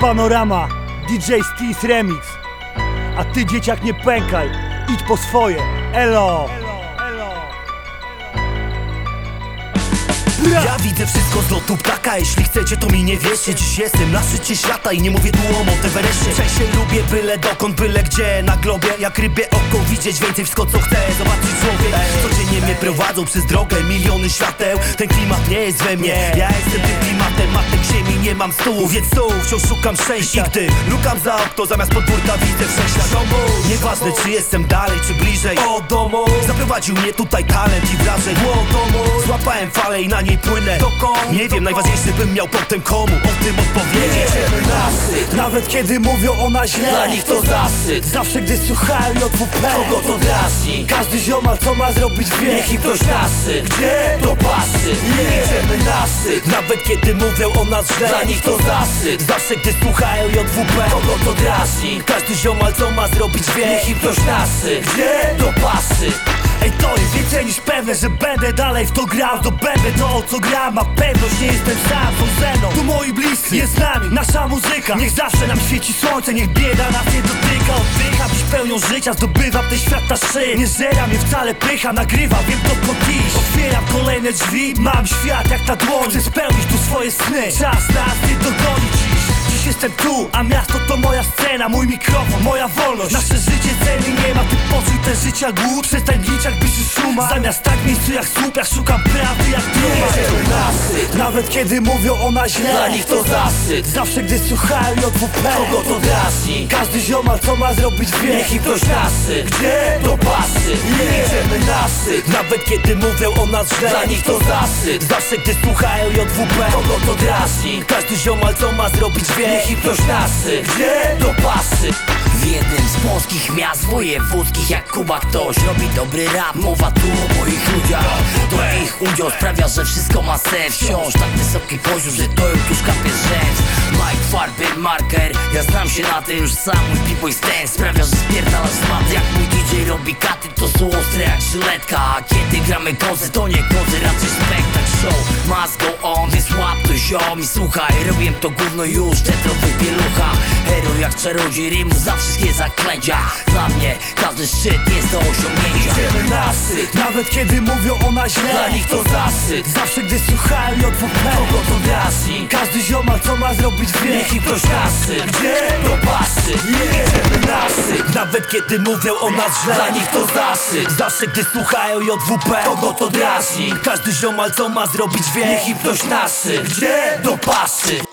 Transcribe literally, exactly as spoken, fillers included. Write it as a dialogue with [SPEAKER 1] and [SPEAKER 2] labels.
[SPEAKER 1] Panorama, D J Steez Remix. A ty, dzieciak, nie pękaj, idź po swoje. Elo.
[SPEAKER 2] Ja widzę wszystko z lotu ptaka. Jeśli chcecie, to mi nie wierzcie. Dziś jestem na szczycie świata i nie mówię tu o Monteverestie. Przejście lubię byle dokąd, byle gdzie na globie. Jak rybie oko widzieć więcej, wszystko co chcę zobaczyć człowiek. Codziennie mnie prowadzą przez drogę miliony świateł. Ten klimat nie jest we mnie, ja jestem tym klimatem. Matek ziemi, nie mam stół, więc tu wciąż szukam szczęścia. I gdy lukam za okno, zamiast podwórka widzę wszechświat. Nieważne czy jestem dalej, czy bliżej od domu, zaprowadził mnie tutaj talent i wrażeń. Złapałem falę i na niej płynę. Dokąd? Nie wiem, najważniejsze bym miał potem komu o tym odpowiedzieć.
[SPEAKER 1] Nasyt. Nawet kiedy mówią ona źle,
[SPEAKER 3] dla nich to zasyt.
[SPEAKER 1] zawsze gdy słuchają J W P,
[SPEAKER 3] kogo to drażni?
[SPEAKER 1] każdy ziomal co ma zrobić wie.
[SPEAKER 3] Niech im ktoś nasyt.
[SPEAKER 1] Gdzie?
[SPEAKER 3] To pasy. Jedziemy nasyt.
[SPEAKER 2] Nawet kiedy mówią o nas źle,
[SPEAKER 3] Dla nich to zasyt.
[SPEAKER 2] zawsze gdy słuchają J W P,
[SPEAKER 3] Kogo to drażni?
[SPEAKER 2] każdy ziomal co ma zrobić wie.
[SPEAKER 3] Niech im ktoś nasyt.
[SPEAKER 1] Gdzie?
[SPEAKER 3] To pasy.
[SPEAKER 1] Ej, to jest więcej niż pewne, że będę dalej w to grał. To będę to, o co gram, a pewność nie jestem sam, są ze mną. Tu moi bliscy, jest z nami nasza muzyka. Niech zawsze nam świeci słońce, niech bieda nas nie dotyka. Oddycham dziś pełnią życia, zdobywam ten świat na szczyt. Nie żera mnie wcale pycha, nagrywam, wiem dokąd iść. Otwieram kolejne drzwi, mam świat jak na dłoni. Chcę spełnić tu swoje sny, czas nas nie dogoni dziś. Dziś jestem tu, a miasto to moja scena, mój mikrofon, moja wolność. Nasze życie ceny nie ma, ty poczuj te życia głód. Przestań bić jak byś szuma, zamiast tak w miejscu jak słup, ja szukam prawdy jak truma.
[SPEAKER 3] Nasyt.
[SPEAKER 1] Nawet kiedy mówią ona źle,
[SPEAKER 3] Dla nich to zasyt.
[SPEAKER 1] zawsze gdy słuchają J W P,
[SPEAKER 3] Kogo to drażni?
[SPEAKER 1] każdy ziomal co ma zrobić wie.
[SPEAKER 3] Niech im ktoś nasyt.
[SPEAKER 1] Gdzie?
[SPEAKER 3] To pasy. Jedziemy nasyt.
[SPEAKER 2] Nawet kiedy mówią o nas źle,
[SPEAKER 3] Dla nich to zasyt.
[SPEAKER 2] zawsze gdy słuchają J W P,
[SPEAKER 3] Kogo to drażni?
[SPEAKER 2] każdy ziomal co ma zrobić wie.
[SPEAKER 3] Niech im ktoś nasyt.
[SPEAKER 1] Gdzie?
[SPEAKER 3] To pasy. W jednym z polskich miast wojewódzkich jak Kuba ktoś robi dobry rap. Mowa tu o moich ludziach. To ich udział sprawia, że wszystko ma sens. Wciąż tak wysoki poziom, że to już kapie rzęs. Mike, farby, marker, ja znam się na tym. Już sam mój b-boy stance sprawia, że spierdalasz z mat. Jak mój D J robi katy, to są ostre jak żyletka. A kiedy gramy kozy, to nie kozy, raczej spektakl show. Must go on, więc łap to ziom i słuchaj. Robiłem to gówno już, tetrowy pielucha. Hero jak czarodziej rymu za wszystkie zaklęcia. Dla mnie każdy szczyt jest do osiągnięcia.
[SPEAKER 1] Idziemy nasyt. Nawet kiedy mówią ona źle,
[SPEAKER 3] Dla nich to zasyt.
[SPEAKER 1] zawsze gdy słuchają J W P,
[SPEAKER 3] Kogo to drażni?
[SPEAKER 1] każdy ziomal co ma zrobić wie.
[SPEAKER 3] Niech im ktoś nasyt.
[SPEAKER 1] Gdzie?
[SPEAKER 3] To pasy. Jedziemy nasyt.
[SPEAKER 2] Nawet kiedy mówią o nas źle,
[SPEAKER 3] Dla nich to zasyt.
[SPEAKER 2] zawsze gdy słuchają J W P,
[SPEAKER 3] Kogo to drażni?
[SPEAKER 2] każdy ziomal co ma zrobić wie.
[SPEAKER 3] Niech im ktoś nasyt.
[SPEAKER 1] Gdzie?
[SPEAKER 3] To pasy.